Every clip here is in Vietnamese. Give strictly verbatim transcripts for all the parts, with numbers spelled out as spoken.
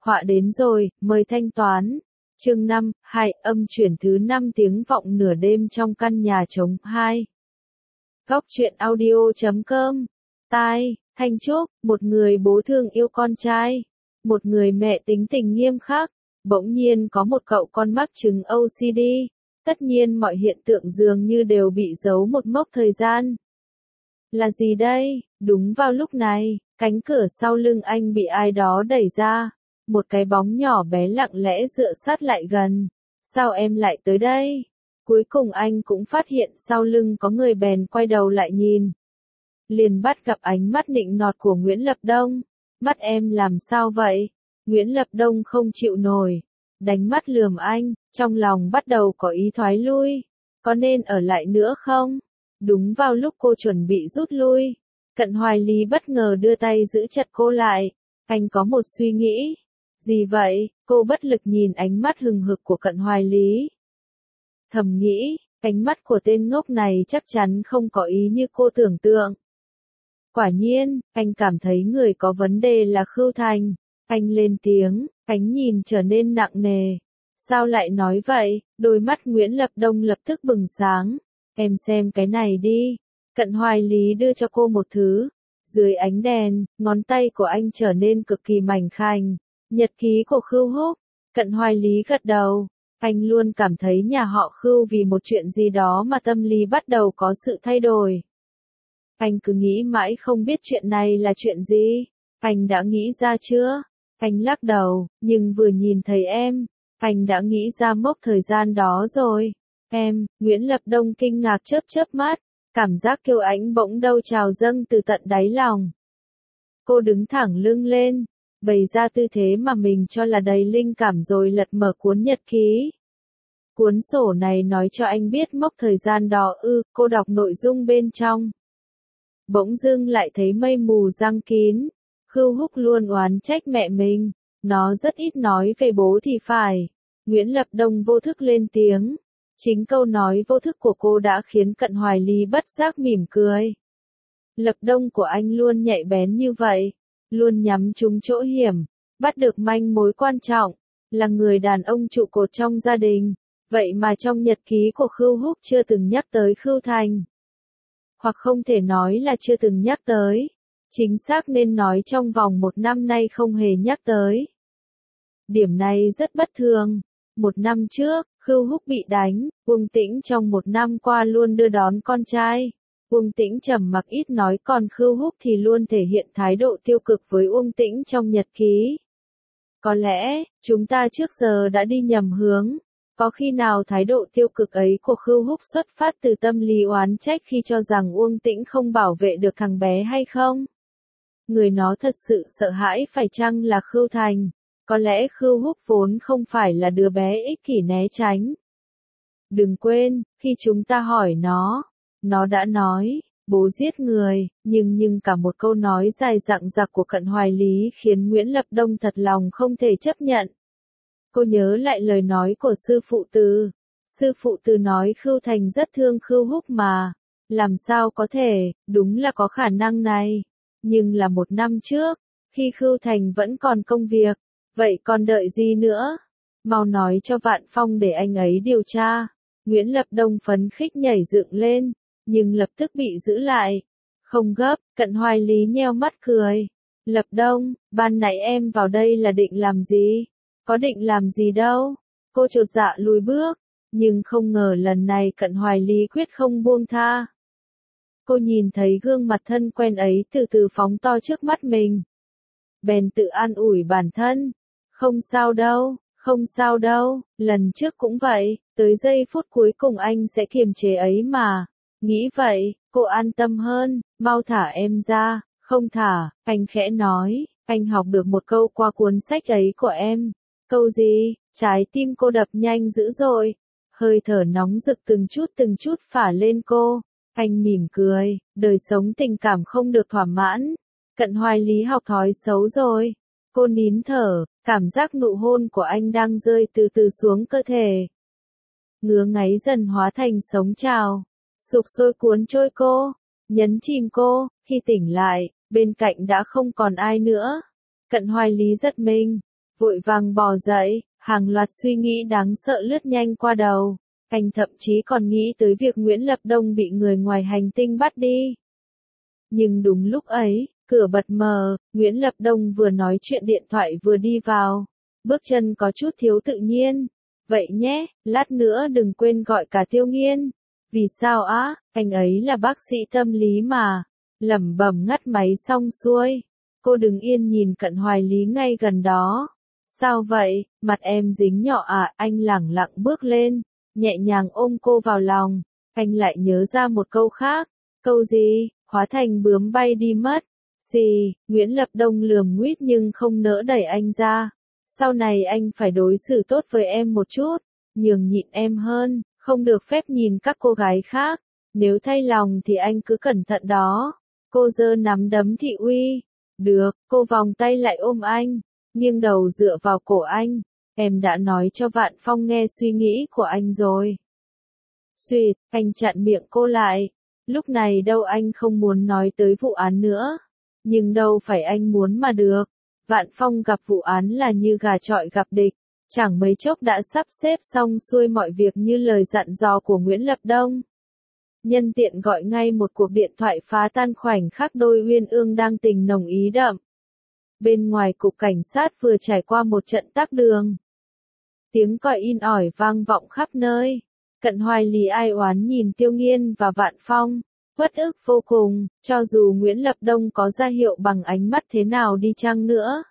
Họa đến rồi, mời thanh toán. Chương năm, hai, âm chuyển thứ năm tiếng vọng nửa đêm trong căn nhà trống. hai. Góc truyện audio chấm com. Tai, Thanh Trúc, một người bố thương yêu con trai, một người mẹ tính tình nghiêm khắc, bỗng nhiên có một cậu con mắc chứng ô xê đê. Tất nhiên mọi hiện tượng dường như đều bị giấu một mốc thời gian. Là gì đây? Đúng vào lúc này, cánh cửa sau lưng anh bị ai đó đẩy ra. Một cái bóng nhỏ bé lặng lẽ dựa sát lại gần. Sao em lại tới đây? Cuối cùng anh cũng phát hiện sau lưng có người bèn quay đầu lại nhìn. Liền bắt gặp ánh mắt nịnh nọt của Nguyễn Lập Đông. Mắt em làm sao vậy? Nguyễn Lập Đông không chịu nổi. Đánh mắt lườm anh, trong lòng bắt đầu có ý thoái lui. Có nên ở lại nữa không? Đúng vào lúc cô chuẩn bị rút lui, Cận Hoài Lý bất ngờ đưa tay giữ chặt cô lại. Anh có một suy nghĩ. Gì vậy? Cô bất lực nhìn ánh mắt hừng hực của Cận Hoài Lý. Thầm nghĩ, ánh mắt của tên ngốc này chắc chắn không có ý như cô tưởng tượng. Quả nhiên, anh cảm thấy người có vấn đề là Khưu Thành. Anh lên tiếng, ánh nhìn trở nên nặng nề. Sao lại nói vậy? Đôi mắt Nguyễn Lập Đông lập tức bừng sáng. Em xem cái này đi. Cận Hoài Lý đưa cho cô một thứ. Dưới ánh đèn, ngón tay của anh trở nên cực kỳ mảnh khảnh. Nhật ký của Khưu Húc. Cận Hoài Lý gật đầu. Anh luôn cảm thấy nhà họ Khưu vì một chuyện gì đó mà tâm lý bắt đầu có sự thay đổi. Anh cứ nghĩ mãi không biết chuyện này là chuyện gì. Anh đã nghĩ ra chưa? Anh lắc đầu, nhưng vừa nhìn thấy em, anh đã nghĩ ra mốc thời gian đó rồi. Em, Nguyễn Lập Đông kinh ngạc chớp chớp mắt, cảm giác kiêu hãnh bỗng đâu trào dâng từ tận đáy lòng. Cô đứng thẳng lưng lên, bày ra tư thế mà mình cho là đầy linh cảm rồi lật mở cuốn nhật ký. Cuốn sổ này nói cho anh biết mốc thời gian đó ư, cô đọc nội dung bên trong. Bỗng dưng lại thấy mây mù giăng kín. Khưu Húc luôn oán trách mẹ mình, nó rất ít nói về bố thì phải. Nguyễn Lập Đông vô thức lên tiếng. Chính câu nói vô thức của cô đã khiến Cận Hoài Lý bất giác mỉm cười. Lập Đông của anh luôn nhạy bén như vậy, luôn nhắm trúng chỗ hiểm, bắt được manh mối quan trọng, là người đàn ông trụ cột trong gia đình. Vậy mà trong nhật ký của Khưu Húc chưa từng nhắc tới Khưu Thành. Hoặc không thể nói là chưa từng nhắc tới. Chính xác nên nói trong vòng một năm nay không hề nhắc tới. Điểm này rất bất thường. Một năm trước, Khưu Húc bị đánh, Uông Tĩnh trong một năm qua luôn đưa đón con trai. Uông Tĩnh trầm mặc ít nói còn Khưu Húc thì luôn thể hiện thái độ tiêu cực với Uông Tĩnh trong nhật ký. Có lẽ, chúng ta trước giờ đã đi nhầm hướng. Có khi nào thái độ tiêu cực ấy của Khưu Húc xuất phát từ tâm lý oán trách khi cho rằng Uông Tĩnh không bảo vệ được thằng bé hay không? Người nó thật sự sợ hãi phải chăng là Khưu Thành? Có lẽ Khưu Húc vốn không phải là đứa bé ích kỷ né tránh. Đừng quên, khi chúng ta hỏi nó, nó đã nói, bố giết người, nhưng nhưng cả một câu nói dài dằng dặc của Cận Hoài Lý khiến Nguyễn Lập Đông thật lòng không thể chấp nhận. Cô nhớ lại lời nói của sư phụ Từ. Sư phụ Từ nói Khưu Thành rất thương Khưu Húc mà. Làm sao có thể, đúng là có khả năng này. Nhưng là một năm trước, khi Khưu Thành vẫn còn công việc, vậy còn đợi gì nữa? Mau nói cho Vạn Phong để anh ấy điều tra. Nguyễn Lập Đông phấn khích nhảy dựng lên, nhưng lập tức bị giữ lại. Không gấp, Cận Hoài Lý nheo mắt cười. Lập Đông, ban nãy em vào đây là định làm gì? Có định làm gì đâu. Cô chột dạ lùi bước, nhưng không ngờ lần này Cận Hoài Lý quyết không buông tha. Cô nhìn thấy gương mặt thân quen ấy từ từ phóng to trước mắt mình. Bèn tự an ủi bản thân. Không sao đâu, không sao đâu, lần trước cũng vậy, tới giây phút cuối cùng anh sẽ kiềm chế ấy mà. Nghĩ vậy, cô an tâm hơn, mau thả em ra. Không thả, anh khẽ nói, anh học được một câu qua cuốn sách ấy của em. Câu gì? Trái tim cô đập nhanh dữ dội. Hơi thở nóng rực từng chút từng chút phả lên cô. Anh mỉm cười, đời sống tình cảm không được thỏa mãn. Cận Hoài Lý học thói xấu rồi. Cô nín thở, cảm giác nụ hôn của anh đang rơi từ từ xuống cơ thể. Ngứa ngáy dần hóa thành sống trào. Sục sôi cuốn trôi cô, nhấn chìm cô. Khi tỉnh lại, bên cạnh đã không còn ai nữa. Cận Hoài Lý giật mình. vội vàng bò dậy, hàng loạt suy nghĩ đáng sợ lướt nhanh qua đầu. Anh thậm chí còn nghĩ tới việc Nguyễn Lập Đông bị người ngoài hành tinh bắt đi. Nhưng đúng lúc ấy, cửa bật mở, Nguyễn Lập Đông vừa nói chuyện điện thoại vừa đi vào. Bước chân có chút thiếu tự nhiên. Vậy nhé, lát nữa đừng quên gọi cả Tiêu Nghiên. Vì sao á, anh ấy là bác sĩ tâm lý mà. Lẩm bẩm ngắt máy xong xuôi. Cô đứng yên nhìn Cận Hoài Lý ngay gần đó. Sao vậy, mặt em dính nhọ à, anh lẳng lặng bước lên, nhẹ nhàng ôm cô vào lòng. Anh lại nhớ ra một câu khác. Câu gì, hóa thành bướm bay đi mất. Xì, Nguyễn Lập Đông lườm nguýt nhưng không nỡ đẩy anh ra. Sau này anh phải đối xử tốt với em một chút, nhường nhịn em hơn, không được phép nhìn các cô gái khác. Nếu thay lòng thì anh cứ cẩn thận đó. Cô giơ nắm đấm thị uy. Được, cô vòng tay lại ôm anh, nghiêng đầu dựa vào cổ anh. Em đã nói cho Vạn Phong nghe suy nghĩ của anh rồi. Xuyệt, anh chặn miệng cô lại. Lúc này đâu anh không muốn nói tới vụ án nữa. Nhưng đâu phải anh muốn mà được. Vạn Phong gặp vụ án là như gà chọi gặp địch. Chẳng mấy chốc đã sắp xếp xong xuôi mọi việc như lời dặn dò của Nguyễn Lập Đông. Nhân tiện gọi ngay một cuộc điện thoại phá tan khoảnh khắc đôi uyên ương đang tình nồng ý đậm. Bên ngoài cục cảnh sát vừa trải qua một trận tắc đường. Tiếng còi in ỏi vang vọng khắp nơi. Cận Hoài Lý ai oán nhìn Tiêu Nghiên và Vạn Phong, uất ức vô cùng, cho dù Nguyễn Lập Đông có ra hiệu bằng ánh mắt thế nào đi chăng nữa.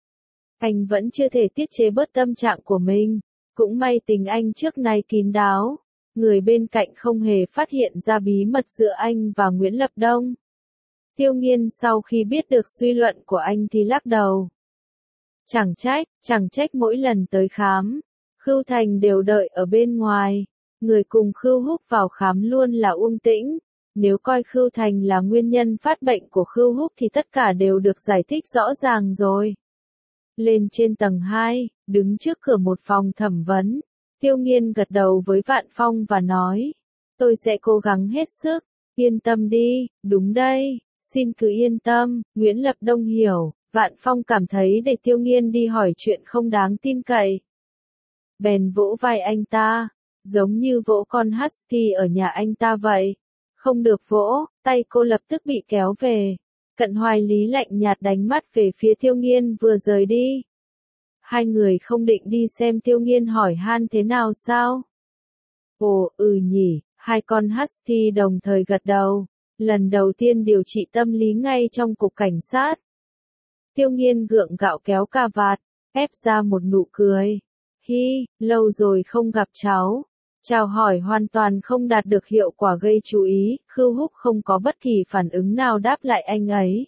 Anh vẫn chưa thể tiết chế bớt tâm trạng của mình, cũng may tình anh trước nay kín đáo. Người bên cạnh không hề phát hiện ra bí mật giữa anh và Nguyễn Lập Đông. Tiêu Nghiên sau khi biết được suy luận của anh thì lắc đầu. Chẳng trách, chẳng trách mỗi lần tới khám, Khưu Thành đều đợi ở bên ngoài. Người cùng Khưu Húc vào khám luôn là Uông Tĩnh. Nếu coi Khưu Thành là nguyên nhân phát bệnh của Khưu Húc thì tất cả đều được giải thích rõ ràng rồi. Lên trên tầng hai, đứng trước cửa một phòng thẩm vấn. Tiêu Nghiên gật đầu với Vạn Phong và nói, tôi sẽ cố gắng hết sức, yên tâm đi, đúng đây, xin cứ yên tâm. Nguyễn Lập Đông hiểu, Vạn Phong cảm thấy để Tiêu Nghiên đi hỏi chuyện không đáng tin cậy. Bèn vỗ vai anh ta, giống như vỗ con husky ở nhà anh ta vậy. Không được vỗ, tay cô lập tức bị kéo về. Cận Hoài Lý lạnh nhạt đánh mắt về phía Tiêu Nghiên vừa rời đi. Hai người không định đi xem Tiêu Nghiên hỏi han thế nào sao? Ồ, ừ nhỉ, hai con husky đồng thời gật đầu. Lần đầu tiên điều trị tâm lý ngay trong cục cảnh sát. Tiêu Nghiên gượng gạo kéo cà vạt, ép ra một nụ cười. Hi, lâu rồi không gặp cháu. Chào hỏi hoàn toàn không đạt được hiệu quả gây chú ý, Khưu Húc không có bất kỳ phản ứng nào đáp lại anh ấy.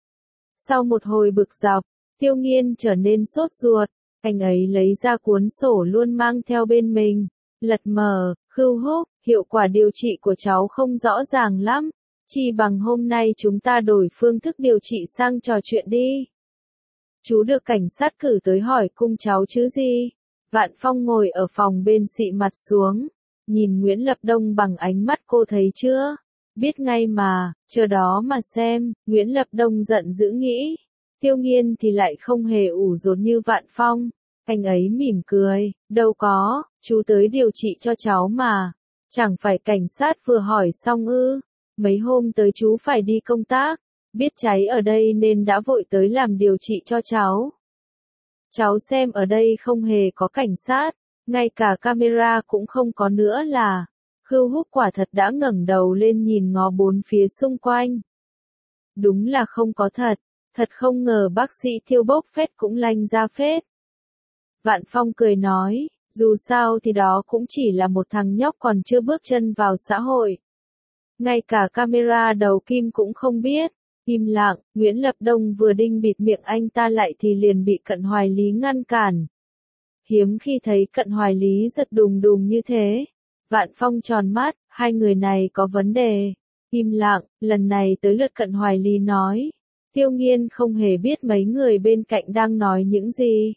Sau một hồi bực dọc, Tiêu Nghiên trở nên sốt ruột, anh ấy lấy ra cuốn sổ luôn mang theo bên mình, lật mở. Khưu Húc, hiệu quả điều trị của cháu không rõ ràng lắm, chỉ bằng hôm nay chúng ta đổi phương thức điều trị sang trò chuyện đi. Chú được cảnh sát cử tới hỏi cung cháu chứ gì? Vạn Phong ngồi ở phòng bên xị mặt xuống, nhìn Nguyễn Lập Đông bằng ánh mắt cô thấy chưa? Biết ngay mà, chờ đó mà xem. Nguyễn Lập Đông giận dữ nghĩ. Tiêu Nghiên thì lại không hề ủ rột như Vạn Phong. Anh ấy mỉm cười, đâu có, chú tới điều trị cho cháu mà. Chẳng phải cảnh sát vừa hỏi xong ư? Mấy hôm tới chú phải đi công tác, biết cháy ở đây nên đã vội tới làm điều trị cho cháu. Cháu xem ở đây không hề có cảnh sát, ngay cả camera cũng không có nữa là. Khưu Húc quả thật đã ngẩng đầu lên nhìn ngó bốn phía xung quanh. Đúng là không có thật, thật không ngờ bác sĩ Thiêu bốc phét cũng lanh ra phết. Vạn Phong cười nói, dù sao thì đó cũng chỉ là một thằng nhóc còn chưa bước chân vào xã hội. Ngay cả camera đầu kim cũng không biết. Im lặng, Nguyễn Lập Đông vừa định bịt miệng anh ta lại thì liền bị Cận Hoài Lý ngăn cản. Hiếm khi thấy Cận Hoài Lý giật đùng đùng như thế. Vạn Phong tròn mắt, hai người này có vấn đề. Im lặng, lần này tới lượt Cận Hoài Lý nói. Tiêu Nghiên không hề biết mấy người bên cạnh đang nói những gì.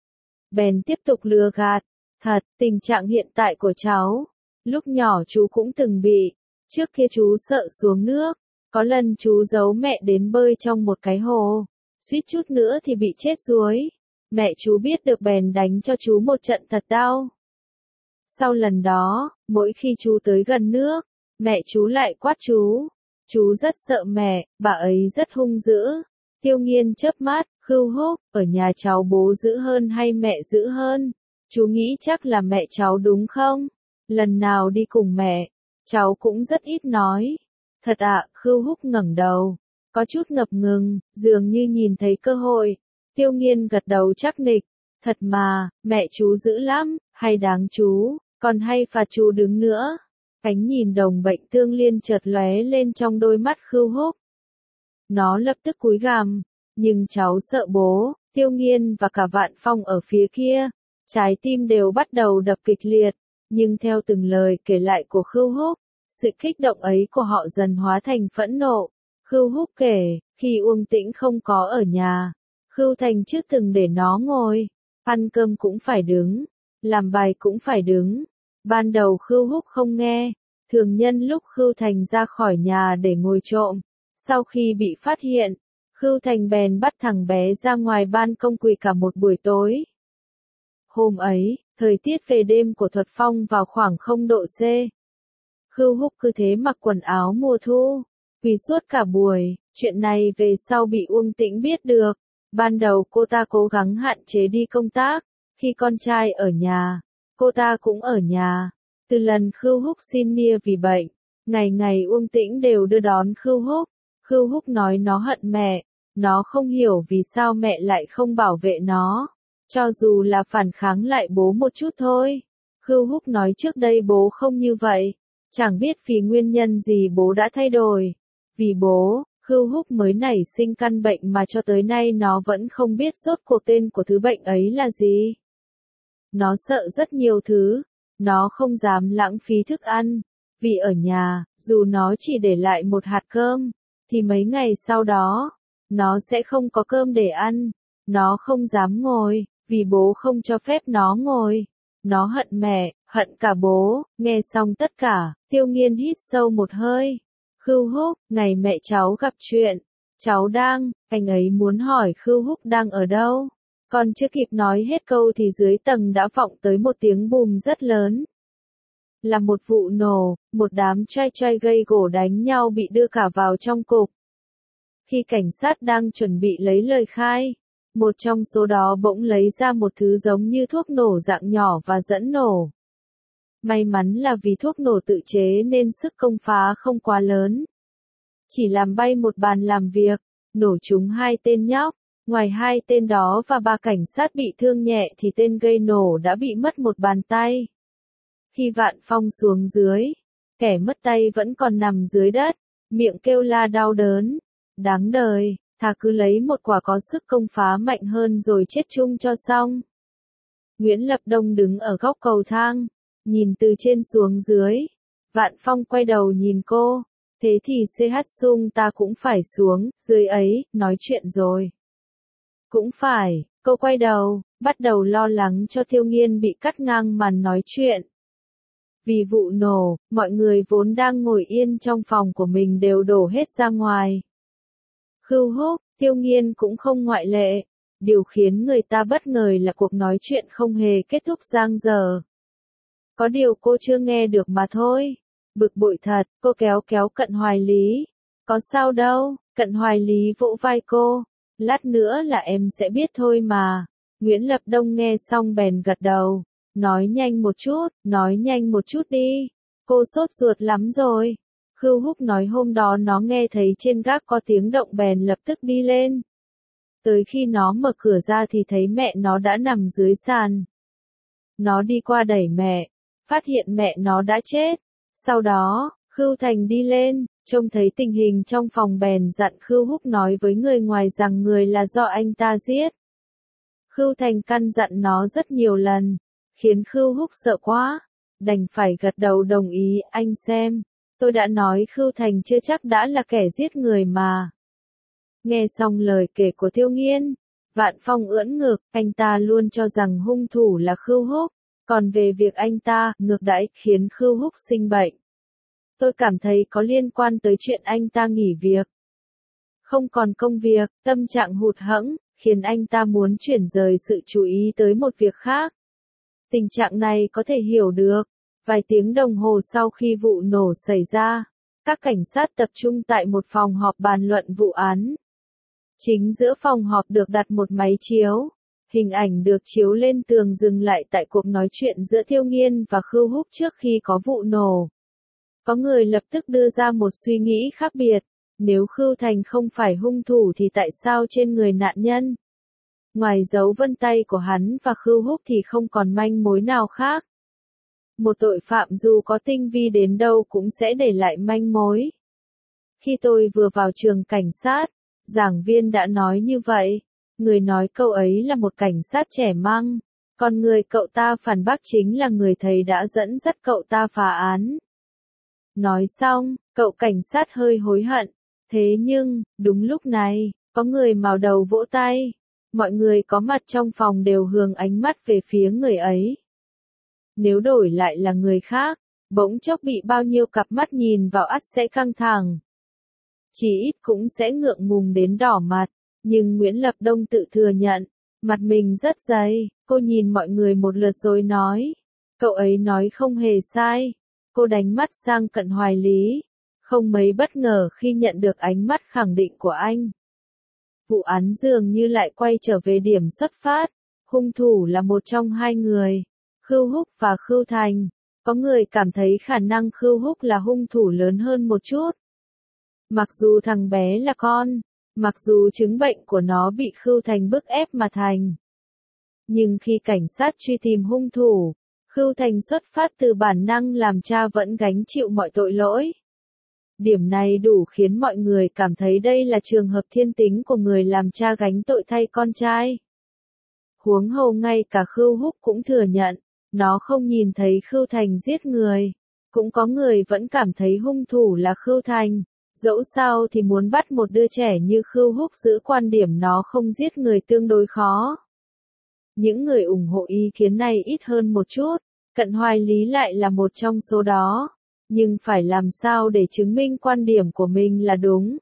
Bèn tiếp tục lừa gạt. Thật, tình trạng hiện tại của cháu. Lúc nhỏ chú cũng từng bị. Trước kia chú sợ xuống nước. Có lần chú giấu mẹ đến bơi trong một cái hồ. Suýt chút nữa thì bị chết đuối. mẹ chú biết được bèn đánh cho chú một trận thật đau. Sau lần đó, mỗi khi chú tới gần nước, mẹ chú lại quát chú. Chú rất sợ mẹ, bà ấy rất hung dữ. Tiêu Nghiên chớp mắt, Khưu Húc, ở nhà cháu bố dữ hơn hay mẹ dữ hơn? Chú nghĩ chắc là mẹ cháu đúng không? Lần nào đi cùng mẹ, cháu cũng rất ít nói. Thật ạ, Khưu Húc ngẩng đầu, có chút ngập ngừng, dường như nhìn thấy cơ hội. Tiêu Nghiên gật đầu chắc nịch. Thật mà, mẹ chú dữ lắm, hay đáng chú, còn hay phạt chú đứng nữa. Ánh nhìn đồng bệnh Tương Liên chợt lóe lên trong đôi mắt Khưu Húc. Nó lập tức cúi gằm, nhưng cháu sợ bố. Tiêu Nghiên và cả Vạn Phong ở phía kia, trái tim đều bắt đầu đập kịch liệt, nhưng theo từng lời kể lại của Khưu Húc, sự kích động ấy của họ dần hóa thành phẫn nộ. Khưu Húc kể, khi Uông Tĩnh không có ở nhà, Khưu Thành trước từng để nó ngồi, ăn cơm cũng phải đứng, làm bài cũng phải đứng. Ban đầu Khưu Húc không nghe, thường nhân lúc Khưu Thành ra khỏi nhà để ngồi trộm. Sau khi bị phát hiện, Khưu Thành bèn bắt thằng bé ra ngoài ban công quỳ cả một buổi tối. Hôm ấy, thời tiết về đêm của Thuật Phong vào khoảng không độ C. Khưu Húc cứ thế mặc quần áo mùa thu, quỳ suốt cả buổi. Chuyện này về sau bị Uông Tĩnh biết được. Ban đầu cô ta cố gắng hạn chế đi công tác, khi con trai ở nhà, cô ta cũng ở nhà. Từ lần Khưu Húc xin nia vì bệnh, ngày ngày Uông Tĩnh đều đưa đón Khưu Húc. Khưu Húc nói nó hận mẹ, nó không hiểu vì sao mẹ lại không bảo vệ nó, cho dù là phản kháng lại bố một chút thôi. Khưu Húc nói trước đây bố không như vậy, chẳng biết vì nguyên nhân gì bố đã thay đổi. Vì bố, Khưu Húc mới nảy sinh căn bệnh mà cho tới nay nó vẫn không biết rốt cuộc tên của thứ bệnh ấy là gì. Nó sợ rất nhiều thứ, nó không dám lãng phí thức ăn, vì ở nhà, dù nó chỉ để lại một hạt cơm, thì mấy ngày sau đó, nó sẽ không có cơm để ăn. Nó không dám ngồi, vì bố không cho phép nó ngồi. Nó hận mẹ, hận cả bố. Nghe xong tất cả, Tiêu Nghiên hít sâu một hơi. Khưu Húc, ngày mẹ cháu gặp chuyện, cháu đang, anh ấy muốn hỏi Khưu Húc đang ở đâu. Còn chưa kịp nói hết câu thì dưới tầng đã vọng tới một tiếng bùm rất lớn. Là một vụ nổ, một đám trai trai gây gổ đánh nhau bị đưa cả vào trong cục. Khi cảnh sát đang chuẩn bị lấy lời khai, một trong số đó bỗng lấy ra một thứ giống như thuốc nổ dạng nhỏ và dẫn nổ. May mắn là vì thuốc nổ tự chế nên sức công phá không quá lớn. Chỉ làm bay một bàn làm việc, nổ trúng hai tên nhóc. Ngoài hai tên đó và ba cảnh sát bị thương nhẹ thì tên gây nổ đã bị mất một bàn tay. Khi Vạn Phong xuống dưới, kẻ mất tay vẫn còn nằm dưới đất, miệng kêu la đau đớn. Đáng đời, thà cứ lấy một quả có sức công phá mạnh hơn rồi chết chung cho xong. Nguyễn Lập Đông đứng ở góc cầu thang, nhìn từ trên xuống dưới. Vạn Phong quay đầu nhìn cô, thế thì xê hát Sung ta cũng phải xuống, dưới ấy, nói chuyện rồi. Cũng phải, cô quay đầu, bắt đầu lo lắng cho Tiêu Nghiên bị cắt ngang màn nói chuyện. Vì vụ nổ, mọi người vốn đang ngồi yên trong phòng của mình đều đổ hết ra ngoài. Khưu Húc, Tiêu Nghiên cũng không ngoại lệ. Điều khiến người ta bất ngờ là cuộc nói chuyện không hề kết thúc giang dở. Có điều cô chưa nghe được mà thôi. Bực bội thật, cô kéo kéo Cận Hoài Lý. Có sao đâu, Cận Hoài Lý vỗ vai cô. Lát nữa là em sẽ biết thôi mà. Nguyễn Lập Đông nghe xong bèn gật đầu. Nói nhanh một chút, nói nhanh một chút đi. Cô sốt ruột lắm rồi. Khưu Húc nói hôm đó nó nghe thấy trên gác có tiếng động bèn lập tức đi lên. Tới khi nó mở cửa ra thì thấy mẹ nó đã nằm dưới sàn. Nó đi qua đẩy mẹ, phát hiện mẹ nó đã chết. Sau đó, Khưu Thành đi lên, trông thấy tình hình trong phòng bèn dặn Khưu Húc nói với người ngoài rằng người là do anh ta giết. Khưu Thành căn dặn nó rất nhiều lần, khiến Khưu Húc sợ quá, đành phải gật đầu đồng ý. Anh xem, tôi đã nói Khưu Thành chưa chắc đã là kẻ giết người mà. Nghe xong lời kể của Tiêu Nghiên, Vạn Phong ưỡn ngực, anh ta luôn cho rằng hung thủ là Khưu Húc, còn về việc anh ta ngược đãi khiến Khưu Húc sinh bệnh, tôi cảm thấy có liên quan tới chuyện anh ta nghỉ việc. Không còn công việc, tâm trạng hụt hẫng, khiến anh ta muốn chuyển rời sự chú ý tới một việc khác. Tình trạng này có thể hiểu được. Vài tiếng đồng hồ sau khi vụ nổ xảy ra, các cảnh sát tập trung tại một phòng họp bàn luận vụ án. Chính giữa phòng họp được đặt một máy chiếu. Hình ảnh được chiếu lên tường dừng lại tại cuộc nói chuyện giữa Thiêu Nghiên và Khưu Húc trước khi có vụ nổ. Có người lập tức đưa ra một suy nghĩ khác biệt. Nếu Khưu Thành không phải hung thủ thì tại sao trên người nạn nhân, ngoài dấu vân tay của hắn và Khưu Húc thì không còn manh mối nào khác? Một tội phạm dù có tinh vi đến đâu cũng sẽ để lại manh mối. Khi tôi vừa vào trường cảnh sát, giảng viên đã nói như vậy. Người nói câu ấy là một cảnh sát trẻ măng. Còn người cậu ta phản bác chính là người thầy đã dẫn dắt cậu ta phá án. Nói xong, cậu cảnh sát hơi hối hận. Thế nhưng, đúng lúc này, có người mào đầu vỗ tay. Mọi người có mặt trong phòng đều hướng ánh mắt về phía người ấy. Nếu đổi lại là người khác, bỗng chốc bị bao nhiêu cặp mắt nhìn vào ắt sẽ căng thẳng. Chỉ ít cũng sẽ ngượng ngùng đến đỏ mặt. Nhưng Nguyễn Lập Đông tự thừa nhận, mặt mình rất dày. Cô nhìn mọi người một lượt rồi nói. Cậu ấy nói không hề sai. Cô đánh mắt sang Cận Hoài Lý. Không mấy bất ngờ khi nhận được ánh mắt khẳng định của anh. Vụ án dường như lại quay trở về điểm xuất phát. Hung thủ là một trong hai người, Khưu Húc và Khưu Thành. Có người cảm thấy khả năng Khưu Húc là hung thủ lớn hơn một chút. Mặc dù thằng bé là con, mặc dù chứng bệnh của nó bị Khưu Thành bức ép mà thành. Nhưng khi cảnh sát truy tìm hung thủ, Khưu Thành xuất phát từ bản năng làm cha vẫn gánh chịu mọi tội lỗi. Điểm này đủ khiến mọi người cảm thấy đây là trường hợp thiên tính của người làm cha gánh tội thay con trai. Huống hồ ngay cả Khưu Húc cũng thừa nhận, nó không nhìn thấy Khưu Thành giết người. Cũng có người vẫn cảm thấy hung thủ là Khưu Thành. Dẫu sao thì muốn bắt một đứa trẻ như Khưu Húc giữ quan điểm nó không giết người tương đối khó. Những người ủng hộ ý kiến này ít hơn một chút. Cận Hoài Lý lại là một trong số đó. Nhưng phải làm sao để chứng minh quan điểm của mình là đúng?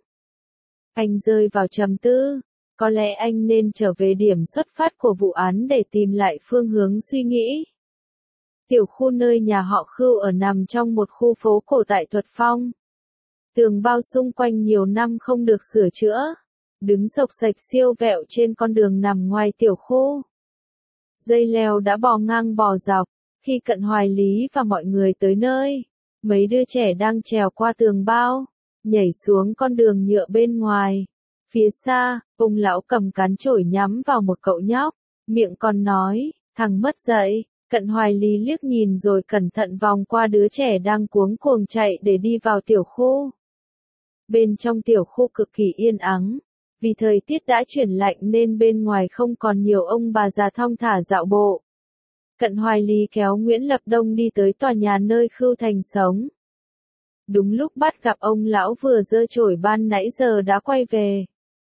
Anh rơi vào trầm tư. Có lẽ anh nên trở về điểm xuất phát của vụ án để tìm lại phương hướng suy nghĩ. Tiểu khu nơi nhà họ Khưu ở nằm trong một khu phố cổ tại Thuật Phong. Tường bao xung quanh nhiều năm không được sửa chữa. Đứng sộc sạch siêu vẹo trên con đường nằm ngoài tiểu khu. Dây leo đã bò ngang bò dọc. Khi Cận Hoài Lý và mọi người tới nơi, mấy đứa trẻ đang trèo qua tường bao, nhảy xuống con đường nhựa bên ngoài. Phía xa, ông lão cầm cán chổi nhắm vào một cậu nhóc, miệng còn nói, thằng mất dạy. Cận Hoài Lý liếc nhìn rồi cẩn thận vòng qua đứa trẻ đang cuống cuồng chạy để đi vào tiểu khu. Bên trong tiểu khu cực kỳ yên ắng, vì thời tiết đã chuyển lạnh nên bên ngoài không còn nhiều ông bà già thong thả dạo bộ. Cận Hoài Lý kéo Nguyễn Lập Đông đi tới tòa nhà nơi Khưu Thành sống. Đúng lúc bắt gặp ông lão vừa giơ chổi ban nãy giờ đã quay về.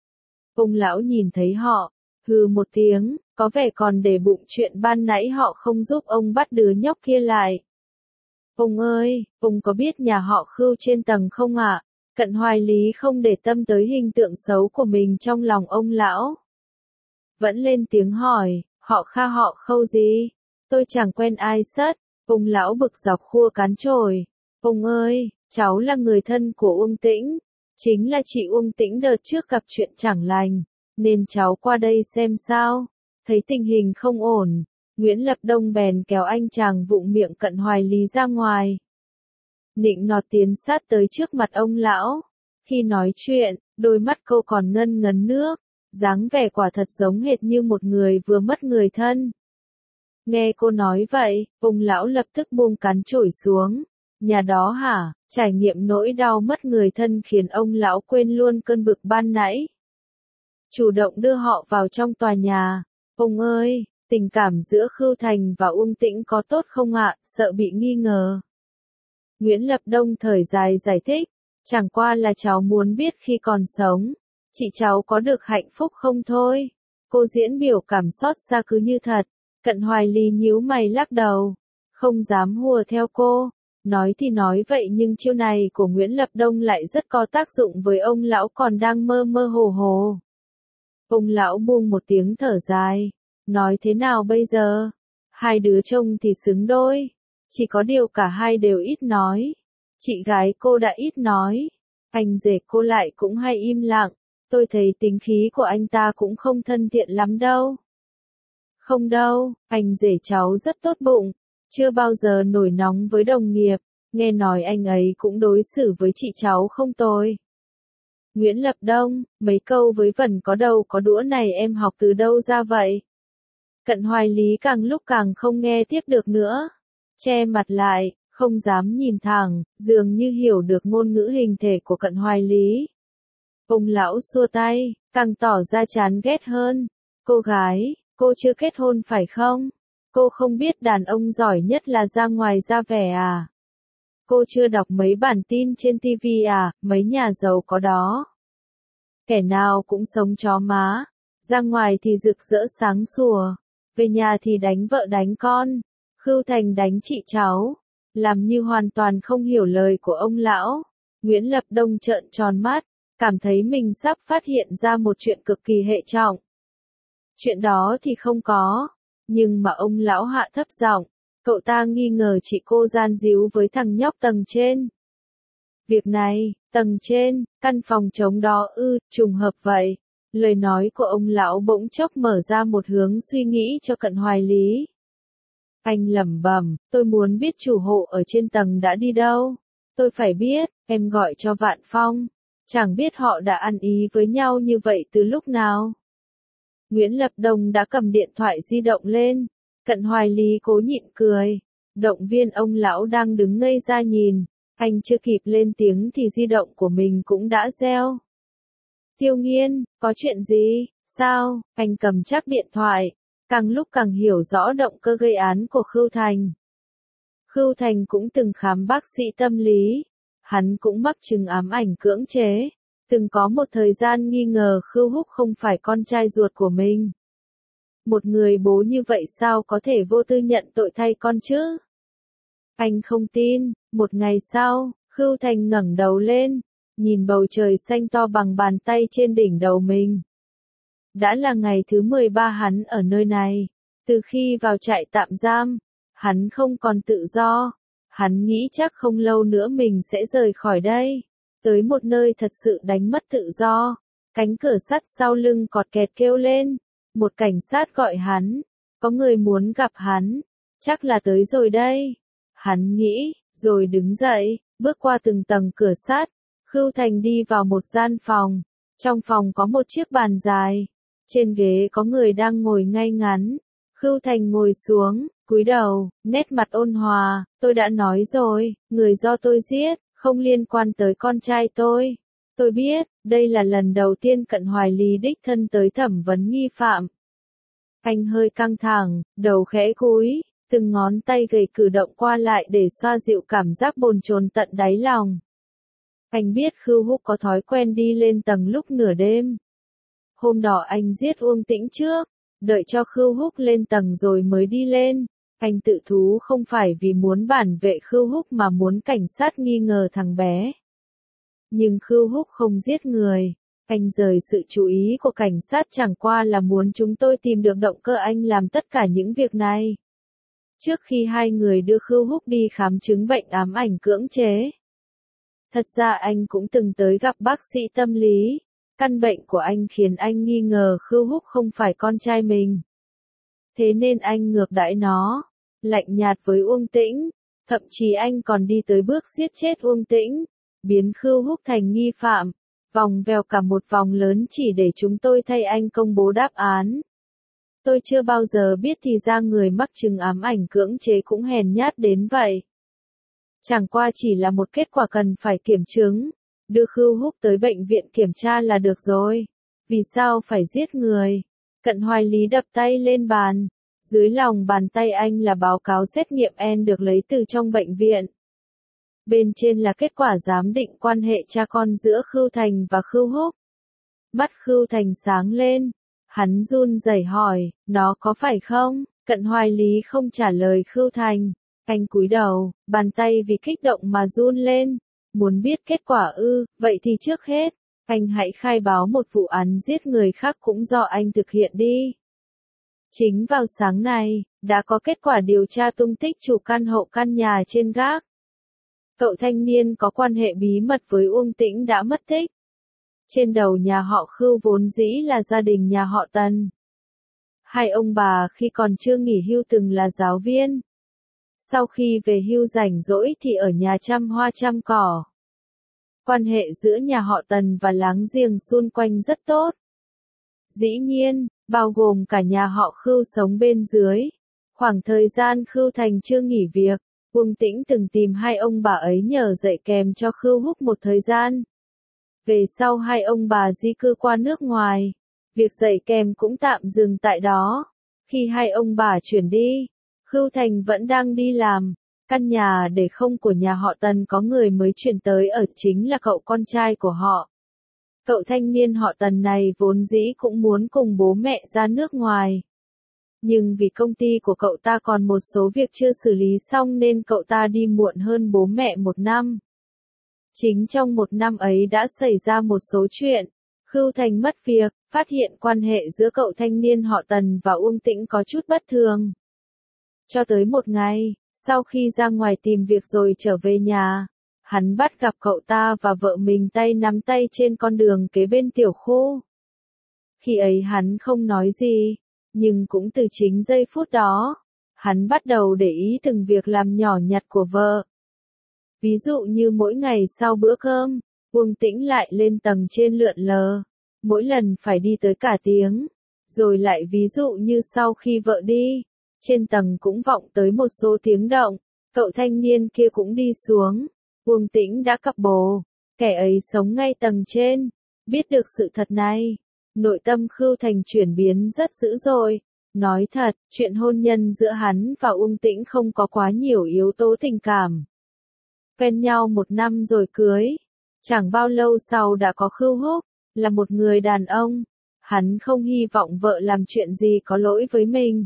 Ông lão nhìn thấy họ, hừ một tiếng, có vẻ còn để bụng chuyện ban nãy họ không giúp ông bắt đứa nhóc kia lại. Ông ơi, ông có biết nhà họ Khưu trên tầng không ạ? À? Cận Hoài Lý không để tâm tới hình tượng xấu của mình trong lòng ông lão. Vẫn lên tiếng hỏi, họ Kha họ Khâu gì? Tôi chẳng quen ai sất. Ông lão bực dọc khua cán chổi. Ông ơi, cháu là người thân của Uông Tĩnh. Chính là chị Uông Tĩnh đợt trước gặp chuyện chẳng lành. Nên cháu qua đây xem sao. Thấy tình hình không ổn, Nguyễn Lập Đông bèn kéo anh chàng vụng miệng Cận Hoài Lý ra ngoài. Nịnh nọt tiến sát tới trước mặt ông lão. Khi nói chuyện, đôi mắt cô còn ngân ngấn nước. Dáng vẻ quả thật giống hệt như một người vừa mất người thân. Nghe cô nói vậy, ông lão lập tức buông cán chổi xuống. Nhà đó hả? Trải nghiệm nỗi đau mất người thân khiến ông lão quên luôn cơn bực ban nãy. Chủ động đưa họ vào trong tòa nhà. Ông ơi, tình cảm giữa Khưu Thành và Uông Tĩnh có tốt không ạ? Sợ bị nghi ngờ. Nguyễn Lập Đông thời dài giải thích. Chẳng qua là cháu muốn biết khi còn sống, chị cháu có được hạnh phúc không thôi. Cô diễn biểu cảm xót xa cứ như thật. Cận Hoài Lý nhíu mày lắc đầu. Không dám hùa theo cô. Nói thì nói vậy nhưng chiêu này của Nguyễn Lập Đông lại rất có tác dụng với ông lão còn đang mơ mơ hồ hồ. Ông lão buông một tiếng thở dài. Nói thế nào bây giờ? Hai đứa trông thì xứng đôi. Chỉ có điều cả hai đều ít nói. Chị gái cô đã ít nói. Anh rể cô lại cũng hay im lặng. Tôi thấy tính khí của anh ta cũng không thân thiện lắm đâu. Không đâu, anh rể cháu rất tốt bụng. Chưa bao giờ nổi nóng với đồng nghiệp. Nghe nói anh ấy cũng đối xử với chị cháu không tồi. Nguyễn Lập Đông, mấy câu với vần có đầu có đũa này em học từ đâu ra vậy? Cận Hoài Lý càng lúc càng không nghe tiếp được nữa. Che mặt lại, không dám nhìn thẳng, dường như hiểu được ngôn ngữ hình thể của Cận Hoài Lý. Ông lão xua tay, càng tỏ ra chán ghét hơn. Cô gái, cô chưa kết hôn phải không? Cô không biết đàn ông giỏi nhất là ra ngoài ra vẻ à? Cô chưa đọc mấy bản tin trên ti vi à, mấy nhà giàu có đó. Kẻ nào cũng sống chó má, ra ngoài thì rực rỡ sáng sủa, về nhà thì đánh vợ đánh con, Khưu Thành đánh chị cháu, làm như hoàn toàn không hiểu lời của ông lão. Nguyễn Lập Đông trợn tròn mắt, cảm thấy mình sắp phát hiện ra một chuyện cực kỳ hệ trọng. Chuyện đó thì không có, nhưng mà ông lão hạ thấp giọng, cậu ta nghi ngờ chị cô gian díu với thằng nhóc tầng trên. Việc này, tầng trên, căn phòng trống đó ư, trùng hợp vậy. Lời nói của ông lão bỗng chốc mở ra một hướng suy nghĩ cho Cận Hoài Lý. Anh lẩm bẩm, tôi muốn biết chủ hộ ở trên tầng đã đi đâu. Tôi phải biết, em gọi cho Vạn Phong. Chẳng biết họ đã ăn ý với nhau như vậy từ lúc nào. Nguyễn Lập Đông đã cầm điện thoại di động lên. Cận Hoài Lý cố nhịn cười. Động viên ông lão đang đứng ngây ra nhìn. Anh chưa kịp lên tiếng thì di động của mình cũng đã reo. Tiêu Nghiên, có chuyện gì? Sao? Anh cầm chắc điện thoại. Càng lúc càng hiểu rõ động cơ gây án của Khưu Thành. Khưu Thành cũng từng khám bác sĩ tâm lý. Hắn cũng mắc chứng ám ảnh cưỡng chế. Từng có một thời gian nghi ngờ Khưu Húc không phải con trai ruột của mình. Một người bố như vậy sao có thể vô tư nhận tội thay con chứ? Anh không tin. Một ngày sau, Khưu Thành ngẩng đầu lên, nhìn bầu trời xanh to bằng bàn tay trên đỉnh đầu mình. Đã là ngày thứ mười ba hắn ở nơi này. Từ khi vào trại tạm giam, hắn không còn tự do. Hắn nghĩ chắc không lâu nữa mình sẽ rời khỏi đây. Tới một nơi thật sự đánh mất tự do. Cánh cửa sắt sau lưng cọt kẹt kêu lên. Một cảnh sát gọi hắn. Có người muốn gặp hắn. Chắc là tới rồi đây. Hắn nghĩ, rồi đứng dậy, bước qua từng tầng cửa sắt. Khưu Thành đi vào một gian phòng. Trong phòng có một chiếc bàn dài. Trên ghế có người đang ngồi ngay ngắn. Khưu Thành ngồi xuống, cúi đầu, nét mặt ôn hòa. Tôi đã nói rồi, người do tôi giết, không liên quan tới con trai tôi. Tôi biết, đây là lần đầu tiên Cận Hoài Lý đích thân tới thẩm vấn nghi phạm. Anh hơi căng thẳng, đầu khẽ cúi, từng ngón tay gầy cử động qua lại để xoa dịu cảm giác bồn chồn tận đáy lòng. Anh biết Khưu Húc có thói quen đi lên tầng lúc nửa đêm. Hôm đó anh giết Uông Tĩnh trước, đợi cho Khưu Húc lên tầng rồi mới đi lên. Anh tự thú không phải vì muốn bảo vệ Khưu Húc mà muốn cảnh sát nghi ngờ thằng bé. Nhưng Khưu Húc không giết người. Anh rời sự chú ý của cảnh sát chẳng qua là muốn chúng tôi tìm được động cơ anh làm tất cả những việc này. Trước khi hai người đưa Khưu Húc đi khám chứng bệnh ám ảnh cưỡng chế. Thật ra anh cũng từng tới gặp bác sĩ tâm lý. Căn bệnh của anh khiến anh nghi ngờ Khưu Húc không phải con trai mình. Thế nên anh ngược đãi nó, lạnh nhạt với Uông Tĩnh. Thậm chí anh còn đi tới bước giết chết Uông Tĩnh, biến Khưu Húc thành nghi phạm, vòng vèo cả một vòng lớn chỉ để chúng tôi thay anh công bố đáp án. Tôi chưa bao giờ biết thì ra người mắc chứng ám ảnh cưỡng chế cũng hèn nhát đến vậy. Chẳng qua chỉ là một kết quả cần phải kiểm chứng. Đưa Khưu Húc tới bệnh viện kiểm tra là được rồi. Vì sao phải giết người? Cận Hoài Lý đập tay lên bàn. Dưới lòng bàn tay anh là báo cáo xét nghiệm N được lấy từ trong bệnh viện. Bên trên là kết quả giám định quan hệ cha con giữa Khưu Thành và Khưu Húc. Mắt Khưu Thành sáng lên. Hắn run rẩy hỏi, nó có phải không? Cận Hoài Lý không trả lời Khưu Thành. Anh cúi đầu, bàn tay vì kích động mà run lên. Muốn biết kết quả ư, vậy thì trước hết, Anh hãy khai báo một vụ án giết người khác cũng do anh thực hiện đi. Chính vào sáng nay, đã có kết quả điều tra tung tích chủ căn hộ căn nhà trên gác. Cậu thanh niên có quan hệ bí mật với Uông Tĩnh đã mất tích. Trên đầu nhà họ Khưu vốn dĩ là gia đình nhà họ Tần. Hai ông bà khi còn chưa nghỉ hưu từng là giáo viên. Sau khi về hưu rảnh rỗi thì ở nhà chăm hoa chăm cỏ. Quan hệ giữa nhà họ Tần và láng giềng xung quanh rất tốt. Dĩ nhiên, bao gồm cả nhà họ Khưu sống bên dưới. Khoảng thời gian Khưu Thành chưa nghỉ việc, Uông Tĩnh từng tìm hai ông bà ấy nhờ dạy kèm cho Khưu Húc một thời gian. Về sau hai ông bà di cư qua nước ngoài, việc dạy kèm cũng tạm dừng tại đó. Khi hai ông bà chuyển đi, Khưu Thành vẫn đang đi làm. Căn nhà để không của nhà họ Tần có người mới chuyển tới ở chính là cậu con trai của họ. Cậu thanh niên họ Tần này vốn dĩ cũng muốn cùng bố mẹ ra nước ngoài. Nhưng vì công ty của cậu ta còn một số việc chưa xử lý xong nên cậu ta đi muộn hơn bố mẹ một năm. Chính trong một năm ấy đã xảy ra một số chuyện. Khưu Thành mất việc, phát hiện quan hệ giữa cậu thanh niên họ Tần và Uông Tĩnh có chút bất thường. Cho tới một ngày, sau khi ra ngoài tìm việc rồi trở về nhà, hắn bắt gặp cậu ta và vợ mình tay nắm tay trên con đường kế bên tiểu khu. Khi ấy hắn không nói gì, nhưng cũng từ chính giây phút đó, hắn bắt đầu để ý từng việc làm nhỏ nhặt của vợ. Ví dụ như mỗi ngày sau bữa cơm, Uông Tĩnh lại lên tầng trên lượn lờ, mỗi lần phải đi tới cả tiếng. Rồi lại ví dụ như sau khi vợ đi, trên tầng cũng vọng tới một số tiếng động, cậu thanh niên kia cũng đi xuống. Uông Tĩnh đã cặp bồ, kẻ ấy sống ngay tầng trên. Biết được sự thật này, nội tâm Khưu Thành chuyển biến rất dữ dội. Nói thật, chuyện hôn nhân giữa hắn và Uông Tĩnh không có quá nhiều yếu tố tình cảm. Quen nhau một năm rồi cưới. Chẳng bao lâu sau đã có Khưu Húc, là một người đàn ông. Hắn không hy vọng vợ làm chuyện gì có lỗi với mình.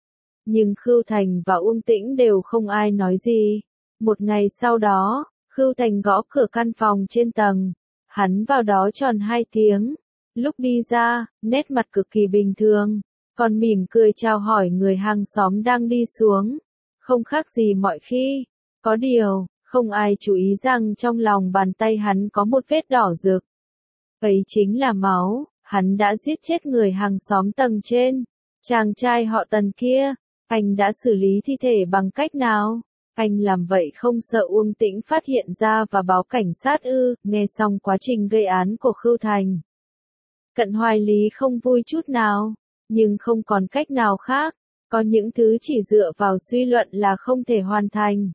Nhưng Khưu Thành và Uông Tĩnh đều không ai nói gì. Một ngày sau đó, Khưu Thành gõ cửa căn phòng trên tầng. Hắn vào đó tròn hai tiếng. Lúc đi ra, nét mặt cực kỳ bình thường, còn mỉm cười chào hỏi người hàng xóm đang đi xuống. Không khác gì mọi khi. Có điều, không ai chú ý rằng trong lòng bàn tay hắn có một vết đỏ rực. Ấy chính là máu, hắn đã giết chết người hàng xóm tầng trên. Chàng trai họ Tần kia, anh đã xử lý thi thể bằng cách nào? Anh làm vậy không sợ Uông Tĩnh phát hiện ra và báo cảnh sát ư? Nghe xong quá trình gây án của Khưu Thành, Cận Hoài Lý không vui chút nào, nhưng không còn cách nào khác. Có những thứ chỉ dựa vào suy luận là không thể hoàn thành.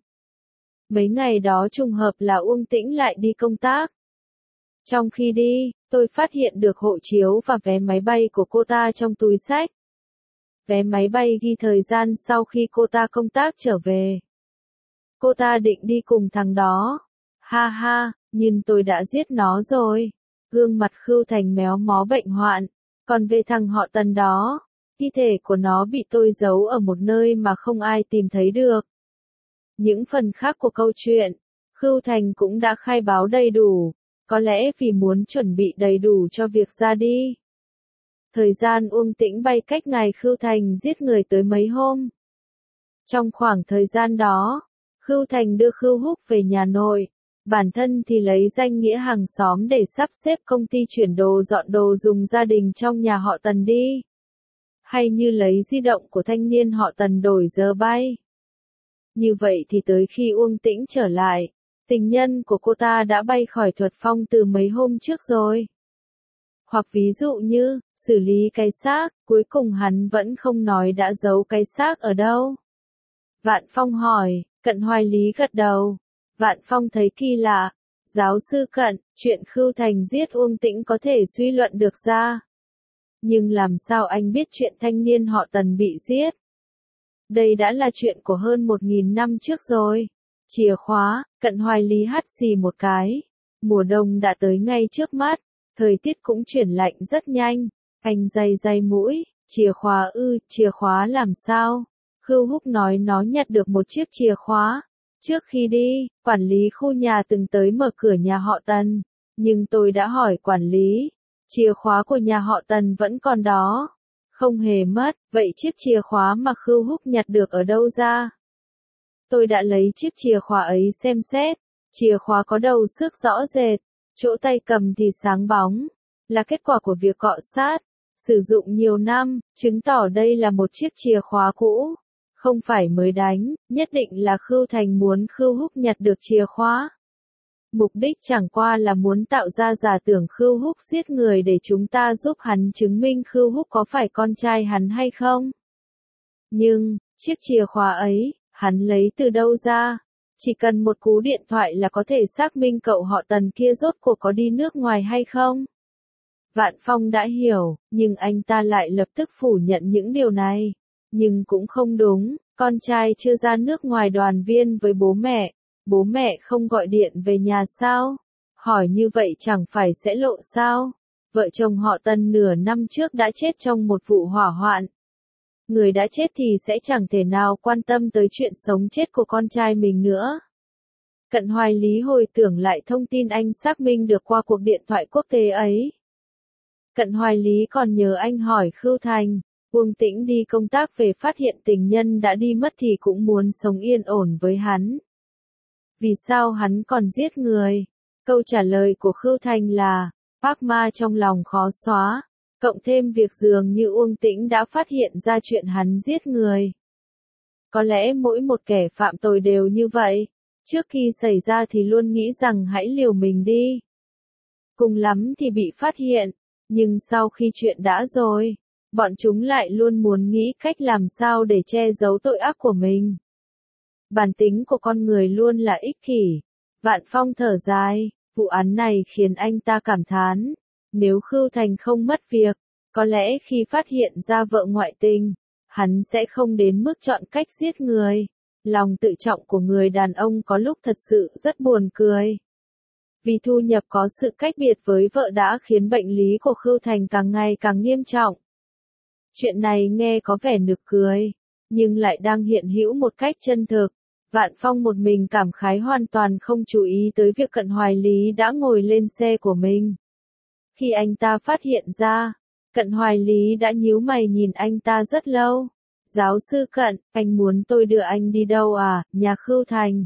Mấy ngày đó trùng hợp là Uông Tĩnh lại đi công tác. Trong khi đi, tôi phát hiện được hộ chiếu và vé máy bay của cô ta trong túi xách. Vé máy bay ghi thời gian sau khi cô ta công tác trở về. Cô ta định đi cùng thằng đó. Ha ha, nhưng tôi đã giết nó rồi. Gương mặt Khưu Thành méo mó bệnh hoạn. Còn về thằng họ Tần đó, thi thể của nó bị tôi giấu ở một nơi mà không ai tìm thấy được. Những phần khác của câu chuyện, Khưu Thành cũng đã khai báo đầy đủ, có lẽ vì muốn chuẩn bị đầy đủ cho việc ra đi. Thời gian Uông Tĩnh bay cách ngày Khưu Thành giết người tới mấy hôm. Trong khoảng thời gian đó, Khưu Thành đưa Khưu Húc về nhà nội, bản thân thì lấy danh nghĩa hàng xóm để sắp xếp công ty chuyển đồ dọn đồ dùng gia đình trong nhà họ Tần đi. Hay như lấy di động của thanh niên họ Tần đổi giờ bay. Như vậy thì tới khi Uông Tĩnh trở lại, tình nhân của cô ta đã bay khỏi Thuật Phong từ mấy hôm trước rồi. Hoặc ví dụ như, xử lý cái xác, cuối cùng hắn vẫn không nói đã giấu cái xác ở đâu. Vạn Phong hỏi, Cận Hoài Lý gật đầu. Vạn Phong thấy kỳ lạ. Giáo sư Cận, chuyện Khưu Thành giết Uông Tĩnh có thể suy luận được ra. Nhưng làm sao anh biết chuyện thanh niên họ Tần bị giết? Đây đã là chuyện của hơn một nghìn năm trước rồi. Chìa khóa, Cận Hoài Lý hắt xì một cái. Mùa đông đã tới ngay trước mắt. Thời tiết cũng chuyển lạnh rất nhanh. Anh day day mũi. Chìa khóa ư, chìa khóa làm sao? Khưu Húc nói nó nhặt được một chiếc chìa khóa. Trước khi đi, quản lý khu nhà từng tới mở cửa nhà họ Tần. Nhưng tôi đã hỏi quản lý, chìa khóa của nhà họ Tần vẫn còn đó. Không hề mất, vậy chiếc chìa khóa mà Khưu Húc nhặt được ở đâu ra? Tôi đã lấy chiếc chìa khóa ấy xem xét, chìa khóa có đầu xước rõ rệt, chỗ tay cầm thì sáng bóng, là kết quả của việc cọ sát, sử dụng nhiều năm, chứng tỏ đây là một chiếc chìa khóa cũ, không phải mới đánh, nhất định là Khưu Thành muốn Khưu Húc nhặt được chìa khóa. Mục đích chẳng qua là muốn tạo ra giả tưởng Khưu Húc giết người để chúng ta giúp hắn chứng minh Khưu Húc có phải con trai hắn hay không. Nhưng, chiếc chìa khóa ấy, hắn lấy từ đâu ra? Chỉ cần một cú điện thoại là có thể xác minh cậu họ Tần kia rốt cuộc có đi nước ngoài hay không? Vạn Phong đã hiểu, nhưng anh ta lại lập tức phủ nhận những điều này. Nhưng cũng không đúng, con trai chưa ra nước ngoài đoàn viên với bố mẹ, bố mẹ không gọi điện về nhà sao? Hỏi như vậy chẳng phải sẽ lộ sao? Vợ chồng họ Tần nửa năm trước đã chết trong một vụ hỏa hoạn. Người đã chết thì sẽ chẳng thể nào quan tâm tới chuyện sống chết của con trai mình nữa. Cận Hoài Lý hồi tưởng lại thông tin anh xác minh được qua cuộc điện thoại quốc tế ấy. Cận Hoài Lý còn nhớ anh hỏi Khưu Thành, Uông Tĩnh đi công tác về phát hiện tình nhân đã đi mất thì cũng muốn sống yên ổn với hắn. Vì sao hắn còn giết người? Câu trả lời của Khưu Thành là, ác ma trong lòng khó xóa, cộng thêm việc dường như Uông Tĩnh đã phát hiện ra chuyện hắn giết người. Có lẽ mỗi một kẻ phạm tội đều như vậy, trước khi xảy ra thì luôn nghĩ rằng hãy liều mình đi. Cùng lắm thì bị phát hiện, nhưng sau khi chuyện đã rồi, bọn chúng lại luôn muốn nghĩ cách làm sao để che giấu tội ác của mình. Bản tính của con người luôn là ích kỷ. Vạn Phong thở dài, vụ án này khiến anh ta cảm thán, nếu Khưu Thành không mất việc, có lẽ khi phát hiện ra vợ ngoại tình, hắn sẽ không đến mức chọn cách giết người. Lòng tự trọng của người đàn ông có lúc thật sự rất buồn cười. Vì thu nhập có sự cách biệt với vợ đã khiến bệnh lý của Khưu Thành càng ngày càng nghiêm trọng. Chuyện này nghe có vẻ nực cười, nhưng lại đang hiện hữu một cách chân thực. Vạn Phong một mình cảm khái hoàn toàn không chú ý tới việc Cận Hoài Lý đã ngồi lên xe của mình. Khi anh ta phát hiện ra, Cận Hoài Lý đã nhíu mày nhìn anh ta rất lâu. Giáo sư Cận, anh muốn tôi đưa anh đi đâu à, nhà Khưu Thành?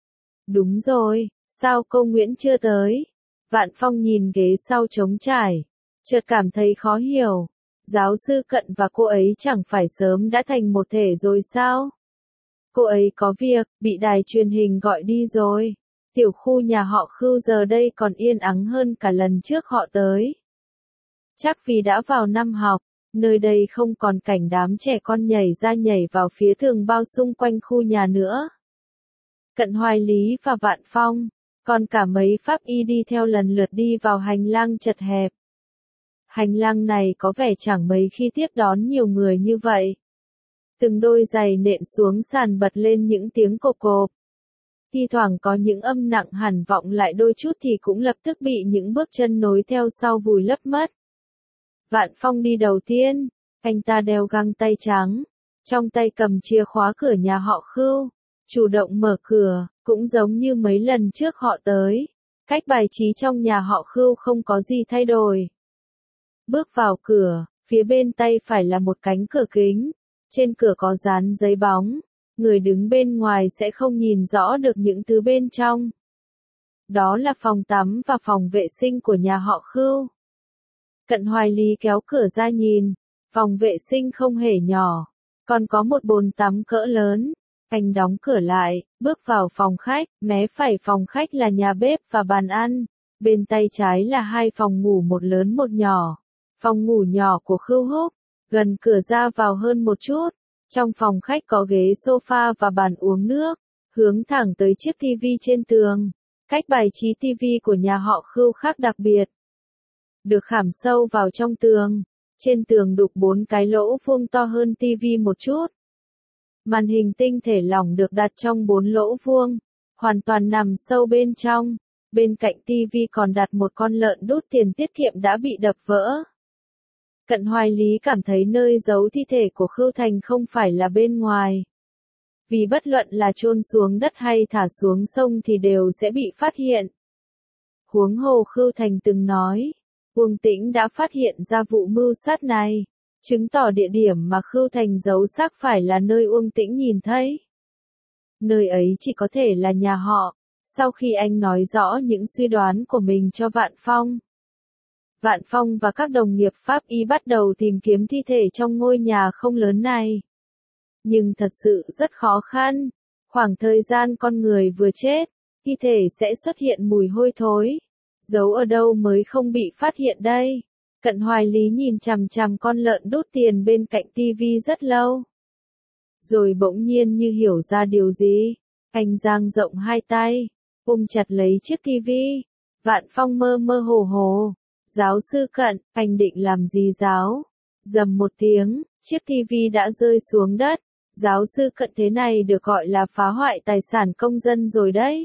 Đúng rồi, sao cô Nguyễn chưa tới? Vạn Phong nhìn ghế sau trống trải, chợt cảm thấy khó hiểu. Giáo sư Cận và cô ấy chẳng phải sớm đã thành một thể rồi sao? Cô ấy có việc, bị đài truyền hình gọi đi rồi. Tiểu khu nhà họ Khưu giờ đây còn yên ắng hơn cả lần trước họ tới. Chắc vì đã vào năm học, nơi đây không còn cảnh đám trẻ con nhảy ra nhảy vào phía tường bao xung quanh khu nhà nữa. Cận Hoài Lý và Vạn Phong, còn cả mấy pháp y đi theo lần lượt đi vào hành lang chật hẹp. Hành lang này có vẻ chẳng mấy khi tiếp đón nhiều người như vậy. Từng đôi giày nện xuống sàn bật lên những tiếng cộp cộp. Thi thoảng có những âm nặng hẳn vọng lại đôi chút thì cũng lập tức bị những bước chân nối theo sau vùi lấp mất. Vạn Phong đi đầu tiên, anh ta đeo găng tay trắng, trong tay cầm chìa khóa cửa nhà họ Khưu, chủ động mở cửa, cũng giống như mấy lần trước họ tới. Cách bài trí trong nhà họ Khưu không có gì thay đổi. Bước vào cửa, phía bên tay phải là một cánh cửa kính, trên cửa có dán giấy bóng, người đứng bên ngoài sẽ không nhìn rõ được những thứ bên trong. Đó là phòng tắm và phòng vệ sinh của nhà họ Khưu. Cận Hoài Lý kéo cửa ra nhìn, phòng vệ sinh không hề nhỏ, còn có một bồn tắm cỡ lớn. Anh đóng cửa lại, bước vào phòng khách, mé phải phòng khách là nhà bếp và bàn ăn, bên tay trái là hai phòng ngủ một lớn một nhỏ. Phòng ngủ nhỏ của Khưu Húc, gần cửa ra vào hơn một chút, trong phòng khách có ghế sofa và bàn uống nước, hướng thẳng tới chiếc tivi trên tường. Cách bài trí tivi của nhà họ Khưu khác đặc biệt. Được khảm sâu vào trong tường, trên tường đục bốn cái lỗ vuông to hơn tivi một chút. Màn hình tinh thể lỏng được đặt trong bốn lỗ vuông, hoàn toàn nằm sâu bên trong. Bên cạnh tivi còn đặt một con lợn đút tiền tiết kiệm đã bị đập vỡ. Cận Hoài Lý cảm thấy nơi giấu thi thể của Khưu Thành không phải là bên ngoài. Vì bất luận là chôn xuống đất hay thả xuống sông thì đều sẽ bị phát hiện. Huống hồ Khưu Thành từng nói, Uông Tĩnh đã phát hiện ra vụ mưu sát này, chứng tỏ địa điểm mà Khưu Thành giấu xác phải là nơi Uông Tĩnh nhìn thấy. Nơi ấy chỉ có thể là nhà họ. Sau khi anh nói rõ những suy đoán của mình cho Vạn Phong, Vạn Phong và các đồng nghiệp pháp y bắt đầu tìm kiếm thi thể trong ngôi nhà không lớn này. Nhưng thật sự rất khó khăn. Khoảng thời gian con người vừa chết, thi thể sẽ xuất hiện mùi hôi thối. Giấu ở đâu mới không bị phát hiện đây? Cận Hoài Lý nhìn chằm chằm con lợn đốt tiền bên cạnh tivi rất lâu. Rồi bỗng nhiên như hiểu ra điều gì. Anh dang rộng hai tay, ôm chặt lấy chiếc tivi. Vạn Phong mơ mơ hồ hồ. Giáo sư Cận, anh định làm gì giáo? Dầm một tiếng, chiếc tivi đã rơi xuống đất. Giáo sư Cận, thế này được gọi là phá hoại tài sản công dân rồi đấy.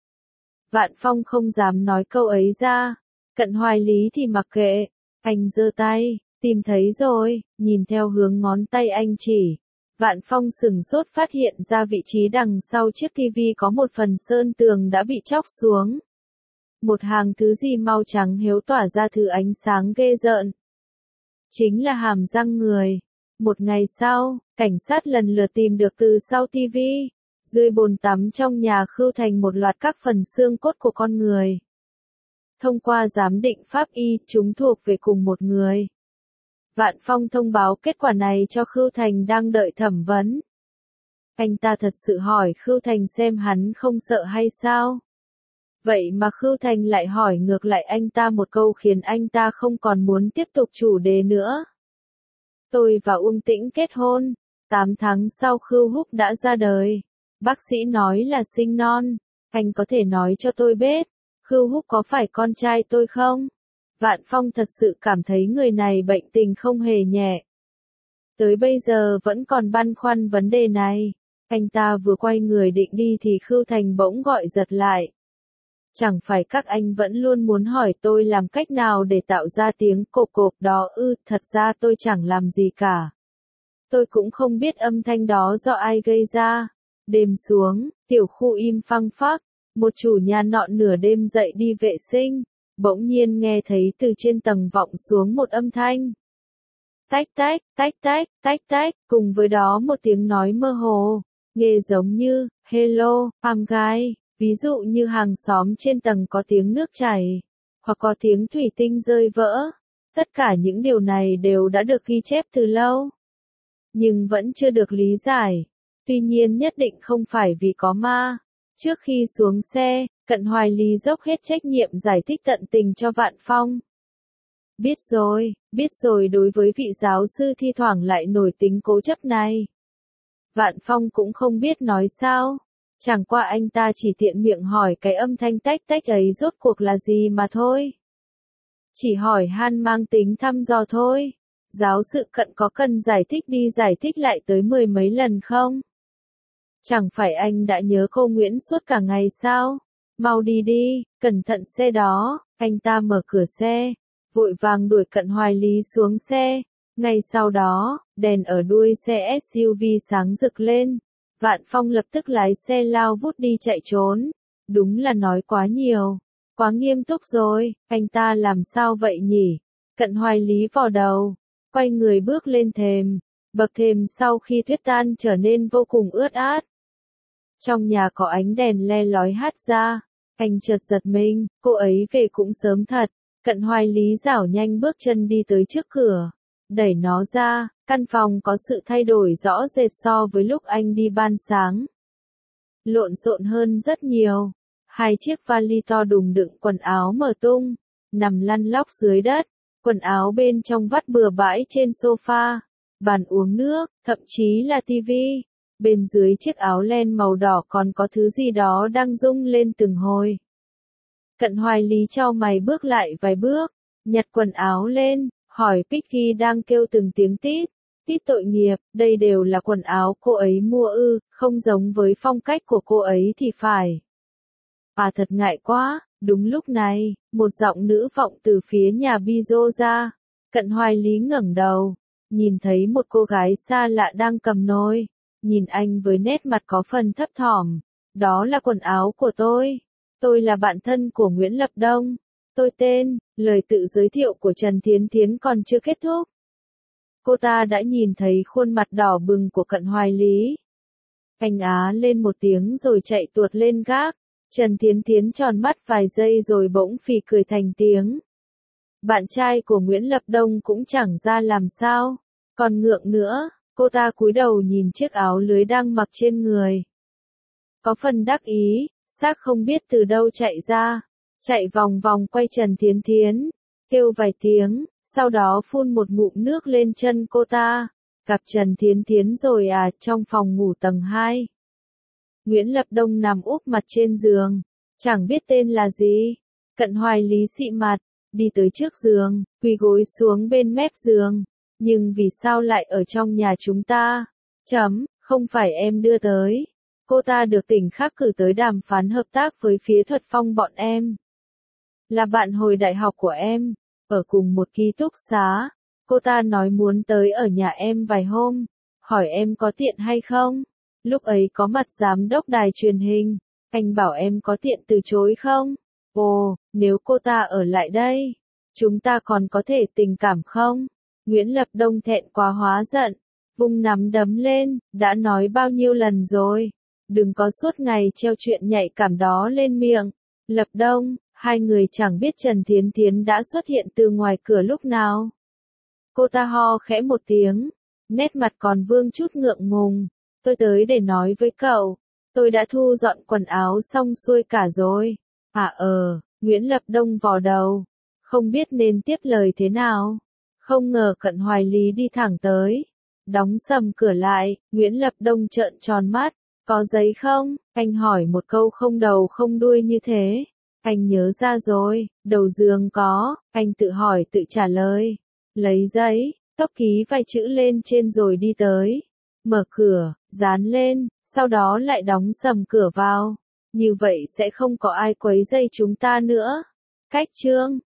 Vạn Phong không dám nói câu ấy ra. Cận Hoài Lý thì mặc kệ. Anh giơ tay, tìm thấy rồi, nhìn theo hướng ngón tay anh chỉ. Vạn Phong sửng sốt phát hiện ra vị trí đằng sau chiếc tivi có một phần sơn tường đã bị chóc xuống. Một hàng thứ gì màu trắng héo tỏa ra thứ ánh sáng ghê rợn. Chính là hàm răng người. Một ngày sau, cảnh sát lần lượt tìm được từ sau tivi, dưới bồn tắm trong nhà Khưu Thành một loạt các phần xương cốt của con người. Thông qua giám định pháp y, chúng thuộc về cùng một người. Vạn Phong thông báo kết quả này cho Khưu Thành đang đợi thẩm vấn. Anh ta thật sự hỏi Khưu Thành xem hắn không sợ hay sao? Vậy mà Khưu Thành lại hỏi ngược lại anh ta một câu khiến anh ta không còn muốn tiếp tục chủ đề nữa. Tôi và Uông Tĩnh kết hôn, tám tháng sau Khưu Húc đã ra đời. Bác sĩ nói là sinh non, anh có thể nói cho tôi biết, Khưu Húc có phải con trai tôi không? Vạn Phong thật sự cảm thấy người này bệnh tình không hề nhẹ. Tới bây giờ vẫn còn băn khoăn vấn đề này. Anh ta vừa quay người định đi thì Khưu Thành bỗng gọi giật lại. Chẳng phải các anh vẫn luôn muốn hỏi tôi làm cách nào để tạo ra tiếng cộp cộp đó ư? Thật ra tôi chẳng làm gì cả. Tôi cũng không biết âm thanh đó do ai gây ra. Đêm xuống, tiểu khu im phăng phắc. Một chủ nhà nọ nửa đêm dậy đi vệ sinh, bỗng nhiên nghe thấy từ trên tầng vọng xuống một âm thanh. Tách tách, tách tách, tách tách, cùng với đó một tiếng nói mơ hồ, nghe giống như, hello, I'm guy, ví dụ như hàng xóm trên tầng có tiếng nước chảy, hoặc có tiếng thủy tinh rơi vỡ. Tất cả những điều này đều đã được ghi chép từ lâu, nhưng vẫn chưa được lý giải. Tuy nhiên nhất định không phải vì có ma. Trước khi xuống xe, Cận Hoài Lý dốc hết trách nhiệm giải thích tận tình cho Vạn Phong. Biết rồi, biết rồi đối với vị giáo sư thi thoảng lại nổi tính cố chấp này. Vạn Phong cũng không biết nói sao. Chẳng qua anh ta chỉ tiện miệng hỏi cái âm thanh tách tách ấy rốt cuộc là gì mà thôi. Chỉ hỏi han mang tính thăm dò thôi. Giáo sư Cận có cần giải thích đi giải thích lại tới mười mấy lần không? Chẳng phải anh đã nhớ cô Nguyễn suốt cả ngày sao? Mau đi đi, cẩn thận xe đó. Anh ta mở cửa xe, vội vàng đuổi Cận Hoài Lý xuống xe. Ngay sau đó, đèn ở đuôi xe ét u vê sáng rực lên. Vạn Phong lập tức lái xe lao vút đi chạy trốn. Đúng là nói quá nhiều, quá nghiêm túc rồi, anh ta làm sao vậy nhỉ? Cận Hoài Lý vò đầu, quay người bước lên thềm. Bậc thềm sau khi tuyết tan trở nên vô cùng ướt át. Trong nhà có ánh đèn le lói hắt ra, anh chợt giật mình, cô ấy về cũng sớm thật. Cận Hoài Lý rảo nhanh bước chân đi tới trước cửa, đẩy nó ra. Căn phòng có sự thay đổi rõ rệt so với lúc anh đi ban sáng. Lộn xộn hơn rất nhiều. Hai chiếc vali to đùng đựng quần áo mở tung, nằm lăn lóc dưới đất. Quần áo bên trong vắt bừa bãi trên sofa, bàn uống nước, thậm chí là tivi. Bên dưới chiếc áo len màu đỏ còn có thứ gì đó đang rung lên từng hồi. Cận Hoài Lý chau mày bước lại vài bước, nhặt quần áo lên, hỏi Picky đang kêu từng tiếng tít. Tít tội nghiệp, đây đều là quần áo cô ấy mua ư, không giống với phong cách của cô ấy thì phải. À thật ngại quá, đúng lúc này, một giọng nữ vọng từ phía nhà Bizo ra. Cận Hoài Lý ngẩng đầu, nhìn thấy một cô gái xa lạ đang cầm nồi, nhìn anh với nét mặt có phần thấp thỏm. Đó là quần áo của tôi. Tôi là bạn thân của Nguyễn Lập Đông. Tôi tên, lời tự giới thiệu của Trần Thiến Thiến còn chưa kết thúc. Cô ta đã nhìn thấy khuôn mặt đỏ bừng của Cận Hoài Lý. Anh á lên một tiếng rồi chạy tuột lên gác. Trần Thiến Thiến tròn mắt vài giây rồi bỗng phì cười thành tiếng. Bạn trai của Nguyễn Lập Đông cũng chẳng ra làm sao. Còn ngượng nữa, cô ta cúi đầu nhìn chiếc áo lưới đang mặc trên người. Có phần đắc ý, xác không biết từ đâu chạy ra. Chạy vòng vòng quay Trần Thiến Thiến. Kêu vài tiếng, sau đó phun một ngụm nước lên chân cô ta. Gặp Trần Thiến Thiến rồi à, trong phòng ngủ tầng hai. Nguyễn Lập Đông nằm úp mặt trên giường, chẳng biết tên là gì. Cận Hoài Lý xị mặt, đi tới trước giường, quỳ gối xuống bên mép giường. Nhưng vì sao lại ở trong nhà chúng ta? Chấm, không phải em đưa tới. Cô ta được tỉnh khác cử tới đàm phán hợp tác với phía Thuật Phong bọn em. Là bạn hồi đại học của em, ở cùng một ký túc xá. Cô ta nói muốn tới ở nhà em vài hôm, hỏi em có tiện hay không. Lúc ấy có mặt giám đốc đài truyền hình, anh bảo em có tiện từ chối không? Ồ, nếu cô ta ở lại đây, chúng ta còn có thể tình cảm không? Nguyễn Lập Đông thẹn quá hóa giận, vung nắm đấm lên, đã nói bao nhiêu lần rồi, đừng có suốt ngày treo chuyện nhạy cảm đó lên miệng. Lập Đông, hai người chẳng biết Trần Thiến Thiến đã xuất hiện từ ngoài cửa lúc nào. Cô ta ho khẽ một tiếng, nét mặt còn vương chút ngượng ngùng. Tôi tới để nói với cậu, tôi đã thu dọn quần áo xong xuôi cả rồi. À ờ, Nguyễn Lập Đông vò đầu, không biết nên tiếp lời thế nào. Không ngờ Cận Hoài Lý đi thẳng tới, đóng sầm cửa lại. Nguyễn Lập Đông trợn tròn mắt, có giấy không? Anh hỏi một câu không đầu không đuôi như thế. Anh nhớ ra rồi, đầu giường có, anh tự hỏi tự trả lời. Lấy giấy, tóc ký vài chữ lên trên rồi đi tới. Mở cửa, dán lên, sau đó lại đóng sầm cửa vào. Như vậy sẽ không có ai quấy rầy chúng ta nữa. Cách chương